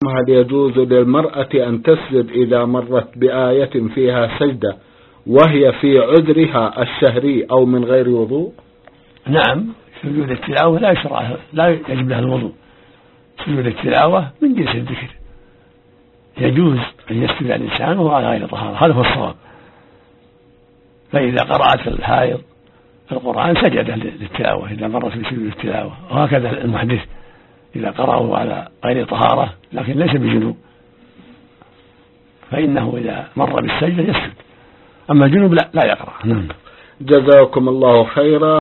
هل يجوز للمرأة أن تسجد إذا مرت بآية فيها سجدة وهي في عذرها الشهري أو من غير وضوء؟ نعم، سجود التلاوة لا يجب لها الوضوء. سجود التلاوة من جنس الذكر، يجوز أن يسجد الإنسان وهو على غير طهارة، هذا هو الصواب. فإذا قرأت الحائض القرآن سجد للتلاوة إذا مرت بسجود التلاوة، وهكذا المحدث إذا قرأه على غير طهارة لكن ليس بجنوب فإنه إذا مر بالسجدة يسجد، أما الجنوب لا يقرأ. جزاكم الله خيرا.